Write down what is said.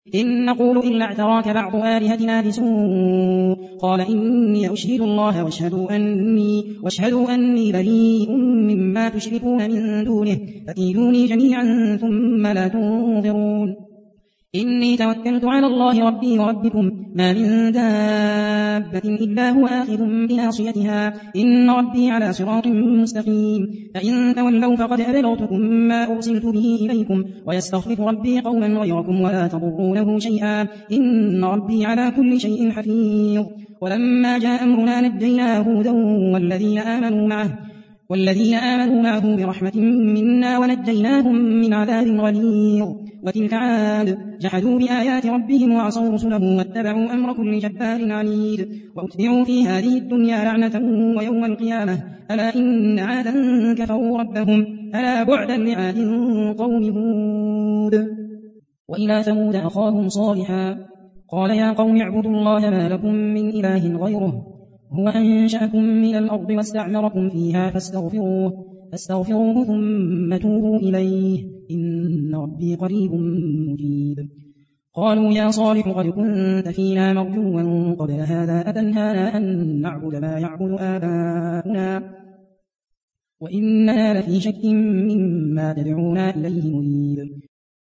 إن نقول إلا اعتراك بعض آلهتنا بسوء قال إني أشهد الله واشهدوا أني بريء مما تشركون من دونه فكيدوني جميعا ثم لا تنظرون إني توكلت على الله ربي وربكم ما من دابة إلا هو آخذ بناصيتها إن ربي على صراط مستقيم فإن تولوا فقد أبلغتكم ما أرسلت به إليكم ويستخلف ربي قوما غيركم ولا تضرونه شيئا إن ربي على كل شيء حفيظ ولما جاء أمرنا نجينا هودا والذين آمنوا معه برحمة منا ونجيناهم من عذاب غليظ وتلك عاد جحدوا بآيات ربهم وعصوا رسله واتبعوا أمر كل جبار عنيد وأتبعوا في هذه الدنيا لعنة ويوم القيامة ألا إن عادا كفروا ربهم ألا بعدا لعاد قوم هود وإلى ثمود أخاهم صالحا قال يا قوم اعبدوا الله ما لكم من إله غيره هو أنشأكم من الأرض واستعمركم فيها فاستغفروه ثم توبوا إليه إن ربي قريب مجيب قالوا يا صالح قد كنت فينا مرجوا قبل هذا أتنهانا أن نعبد ما يعبد آباؤنا وإننا لفي شك مما تدعونا إليه مريب